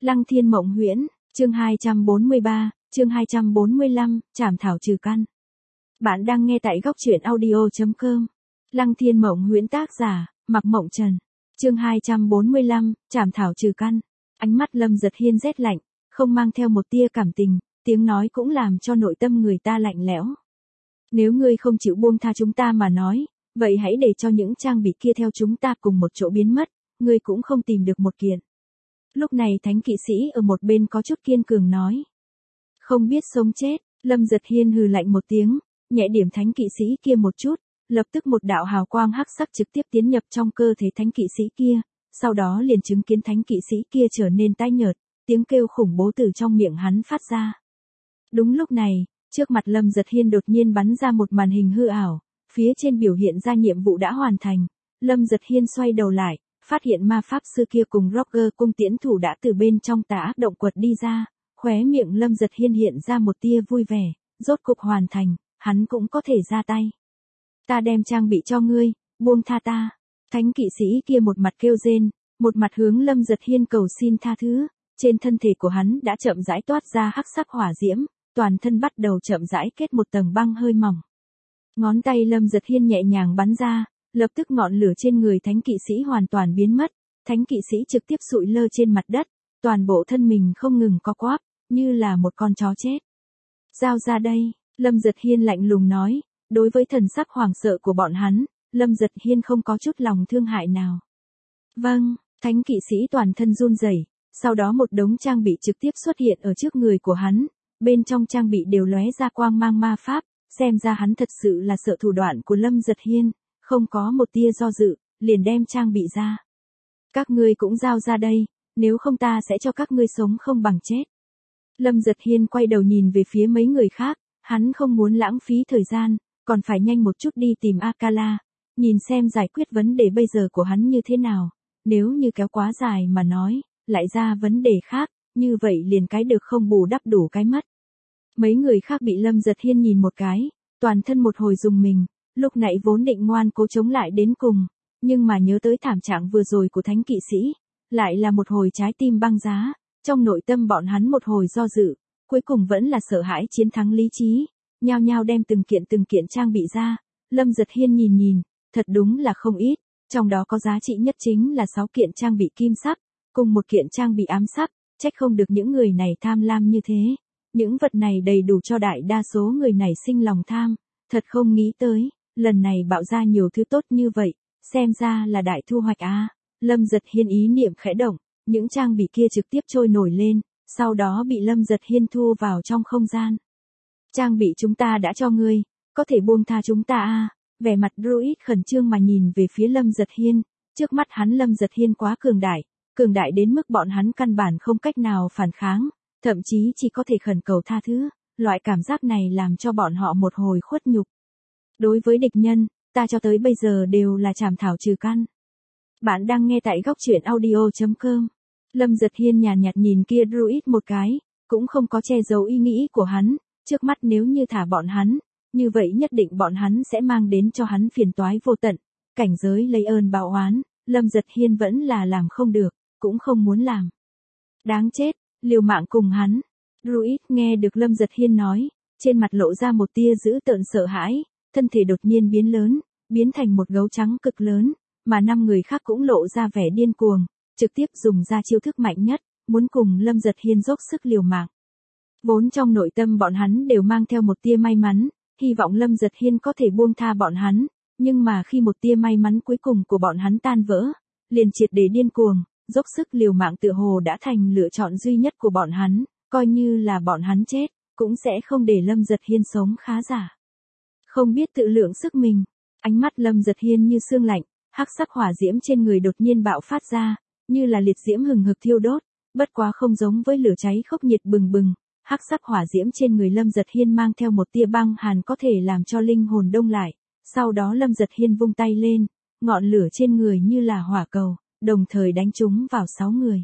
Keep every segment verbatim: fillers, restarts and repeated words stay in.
Lăng Thiên Mộng Huyễn, chương hai trăm bốn mươi ba, chương hai trăm bốn mươi lăm, trảm thảo trừ căn. Bạn đang nghe tại góc truyện audio chấm com. Lăng Thiên Mộng Huyễn tác giả, Mặc Mộng Trần. Chương hai trăm bốn mươi lăm, trảm thảo trừ căn. Ánh mắt Lâm Giật Hiên rét lạnh, không mang theo một tia cảm tình, tiếng nói cũng làm cho nội tâm người ta lạnh lẽo. Nếu ngươi không chịu buông tha chúng ta mà nói, vậy hãy để cho những trang bị kia theo chúng ta cùng một chỗ biến mất, ngươi cũng không tìm được một kiện. Lúc này thánh kỵ sĩ ở một bên có chút kiên cường nói. Không biết sống chết, Lâm Giật Hiên hừ lạnh một tiếng, nhẹ điểm thánh kỵ sĩ kia một chút, lập tức một đạo hào quang hắc sắc trực tiếp tiến nhập trong cơ thể thánh kỵ sĩ kia, sau đó liền chứng kiến thánh kỵ sĩ kia trở nên tái nhợt, tiếng kêu khủng bố từ trong miệng hắn phát ra. Đúng lúc này, trước mặt Lâm Giật Hiên đột nhiên bắn ra một màn hình hư ảo, phía trên biểu hiện ra nhiệm vụ đã hoàn thành. Lâm Giật Hiên xoay đầu lại, phát hiện ma pháp sư kia cùng Roger cung tiễn thủ đã từ bên trong tà ác động quật đi ra, khóe miệng Lâm Giật Hiên hiện ra một tia vui vẻ, rốt cục hoàn thành, hắn cũng có thể ra tay. Ta đem trang bị cho ngươi, buông tha ta. Thánh kỵ sĩ kia một mặt kêu rên, một mặt hướng Lâm Giật Hiên cầu xin tha thứ, trên thân thể của hắn đã chậm rãi toát ra hắc sắc hỏa diễm, toàn thân bắt đầu chậm rãi kết một tầng băng hơi mỏng. Ngón tay Lâm Giật Hiên nhẹ nhàng bắn ra, lập tức ngọn lửa trên người thánh kỵ sĩ hoàn toàn biến mất, thánh kỵ sĩ trực tiếp sụi lơ trên mặt đất, toàn bộ thân mình không ngừng co quắp, như là một con chó chết. Giao ra đây, Lâm Giật Hiên lạnh lùng nói, đối với thần sắc hoảng sợ của bọn hắn, Lâm Giật Hiên không có chút lòng thương hại nào. Vâng, thánh kỵ sĩ toàn thân run rẩy, sau đó một đống trang bị trực tiếp xuất hiện ở trước người của hắn, bên trong trang bị đều lóe ra quang mang ma pháp, xem ra hắn thật sự là sợ thủ đoạn của Lâm Giật Hiên, không có một tia do dự, liền đem trang bị ra. Các ngươi cũng giao ra đây, nếu không ta sẽ cho các ngươi sống không bằng chết. Lâm Giật Hiên quay đầu nhìn về phía mấy người khác, hắn không muốn lãng phí thời gian, còn phải nhanh một chút đi tìm Akala, nhìn xem giải quyết vấn đề bây giờ của hắn như thế nào, nếu như kéo quá dài mà nói, lại ra vấn đề khác, như vậy liền cái được không bù đắp đủ cái mất. Mấy người khác bị Lâm Giật Hiên nhìn một cái, toàn thân một hồi rùng mình, lúc nãy vốn định ngoan cố chống lại đến cùng, nhưng mà nhớ tới thảm trạng vừa rồi của thánh kỵ sĩ, lại là một hồi trái tim băng giá, trong nội tâm bọn hắn một hồi do dự, cuối cùng vẫn là sợ hãi chiến thắng lý trí, nhao nhao đem từng kiện từng kiện trang bị ra. Lâm Giật Hiên nhìn nhìn, thật đúng là không ít, trong đó có giá trị nhất chính là sáu kiện trang bị kim sắc, cùng một kiện trang bị ám sắc, trách không được những người này tham lam như thế. Những vật này đầy đủ cho đại đa số người này sinh lòng tham, thật không nghĩ tới, lần này bạo ra nhiều thứ tốt như vậy, xem ra là đại thu hoạch à. Lâm Giật Hiên ý niệm khẽ động, những trang bị kia trực tiếp trôi nổi lên, sau đó bị Lâm Giật Hiên thu vào trong không gian. Trang bị chúng ta đã cho ngươi, có thể buông tha chúng ta à, vẻ mặt Druid khẩn trương mà nhìn về phía Lâm Giật Hiên, trước mắt hắn Lâm Giật Hiên quá cường đại, cường đại đến mức bọn hắn căn bản không cách nào phản kháng, thậm chí chỉ có thể khẩn cầu tha thứ, loại cảm giác này làm cho bọn họ một hồi khuất nhục. Đối với địch nhân, ta cho tới bây giờ đều là trảm thảo trừ căn. Bạn đang nghe tại góc truyện audio chấm com. Lâm Giật Hiên nhàn nhạt nhìn kia Druid một cái, cũng không có che giấu ý nghĩ của hắn, trước mắt nếu như thả bọn hắn, như vậy nhất định bọn hắn sẽ mang đến cho hắn phiền toái vô tận, cảnh giới lấy ơn báo oán, Lâm Giật Hiên vẫn là làm không được, cũng không muốn làm. Đáng chết, liều mạng cùng hắn. Druid nghe được Lâm Giật Hiên nói, trên mặt lộ ra một tia dữ tợn sợ hãi, thân thể đột nhiên biến lớn, biến thành một gấu trắng cực lớn, mà năm người khác cũng lộ ra vẻ điên cuồng, trực tiếp dùng ra chiêu thức mạnh nhất, muốn cùng Lâm Giật Hiên dốc sức liều mạng. Vốn trong nội tâm bọn hắn đều mang theo một tia may mắn, hy vọng Lâm Giật Hiên có thể buông tha bọn hắn, nhưng mà khi một tia may mắn cuối cùng của bọn hắn tan vỡ, liền triệt để điên cuồng, dốc sức liều mạng tựa hồ đã thành lựa chọn duy nhất của bọn hắn, coi như là bọn hắn chết, cũng sẽ không để Lâm Giật Hiên sống khá giả. Không biết tự lượng sức mình, ánh mắt Lâm Giật Hiên như sương lạnh, hắc sắc hỏa diễm trên người đột nhiên bạo phát ra, như là liệt diễm hừng hực thiêu đốt, bất quá không giống với lửa cháy khốc nhiệt bừng bừng, hắc sắc hỏa diễm trên người Lâm Giật Hiên mang theo một tia băng hàn có thể làm cho linh hồn đông lại, sau đó Lâm Giật Hiên vung tay lên, ngọn lửa trên người như là hỏa cầu, đồng thời đánh trúng vào sáu người.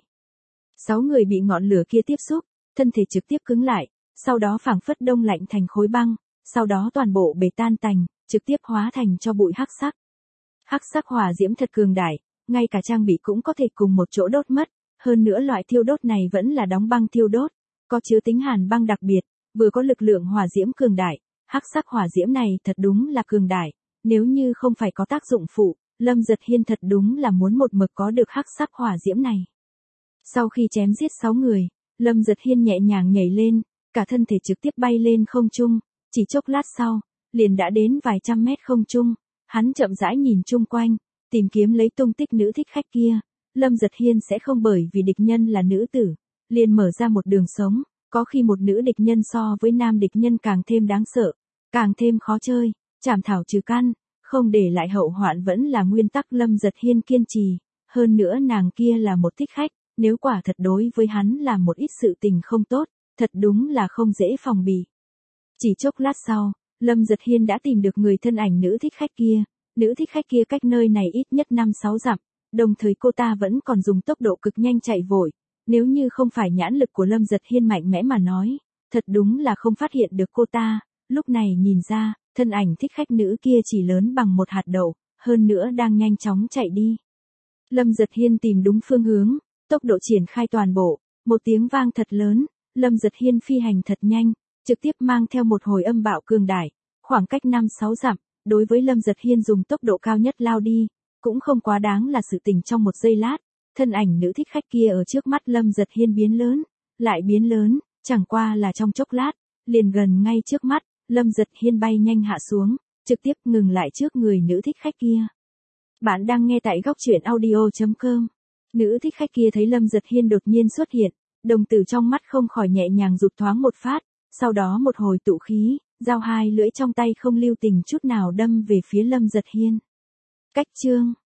Sáu người bị ngọn lửa kia tiếp xúc, thân thể trực tiếp cứng lại, sau đó phảng phất đông lạnh thành khối băng, sau đó toàn bộ bể tan tành, trực tiếp hóa thành cho bụi hắc sắc. Hắc sắc hỏa diễm thật cường đại, ngay cả trang bị cũng có thể cùng một chỗ đốt mất, Hơn nữa loại thiêu đốt này vẫn là đóng băng thiêu đốt, có chứa tính hàn băng đặc biệt, vừa có lực lượng hỏa diễm cường đại, hắc sắc hỏa diễm này thật đúng là cường đại, nếu như không phải có tác dụng phụ, Lâm Giật Hiên thật đúng là muốn một mực có được hắc sắc hỏa diễm này. Sau khi chém giết sáu người, Lâm Giật Hiên nhẹ nhàng nhảy lên, cả thân thể trực tiếp bay lên không trung, chỉ chốc lát sau, liền đã đến vài trăm mét không trung, hắn chậm rãi nhìn chung quanh, tìm kiếm lấy tung tích nữ thích khách kia. Lâm Giật Hiên sẽ không bởi vì địch nhân là nữ tử, liền mở ra một đường sống, có khi một nữ địch nhân so với nam địch nhân càng thêm đáng sợ, càng thêm khó chơi, chảm thảo trừ căn, không để lại hậu hoạn vẫn là nguyên tắc Lâm Giật Hiên kiên trì, hơn nữa nàng kia là một thích khách, nếu quả thật đối với hắn là một ít sự tình không tốt, thật đúng là không dễ phòng bị. Chỉ chốc lát sau, Lâm Giật Hiên đã tìm được người thân ảnh nữ thích khách kia, nữ thích khách kia cách nơi này ít nhất năm sáu dặm. Đồng thời cô ta vẫn còn dùng tốc độ cực nhanh chạy vội, nếu như không phải nhãn lực của Lâm Giật Hiên mạnh mẽ mà nói, thật đúng là không phát hiện được cô ta, lúc này nhìn ra, thân ảnh thích khách nữ kia chỉ lớn bằng một hạt đậu, hơn nữa đang nhanh chóng chạy đi. Lâm Giật Hiên tìm đúng phương hướng, tốc độ triển khai toàn bộ, một tiếng vang thật lớn, Lâm Giật Hiên phi hành thật nhanh, trực tiếp mang theo một hồi âm bạo cường đại, khoảng cách năm sáu dặm, đối với Lâm Giật Hiên dùng tốc độ cao nhất lao đi. Cũng không quá đáng là sự tình trong một giây lát, thân ảnh nữ thích khách kia ở trước mắt Lâm Giật Hiên biến lớn, lại biến lớn, chẳng qua là trong chốc lát, liền gần ngay trước mắt, Lâm Giật Hiên bay nhanh hạ xuống, trực tiếp ngừng lại trước người nữ thích khách kia. Bạn đang nghe tại góc truyện audio chấm com. Nữ thích khách kia thấy Lâm Giật Hiên đột nhiên xuất hiện, đồng tử trong mắt không khỏi nhẹ nhàng rụt thoáng một phát, sau đó một hồi tụ khí, dao hai lưỡi trong tay không lưu tình chút nào đâm về phía Lâm Giật Hiên. Cách chương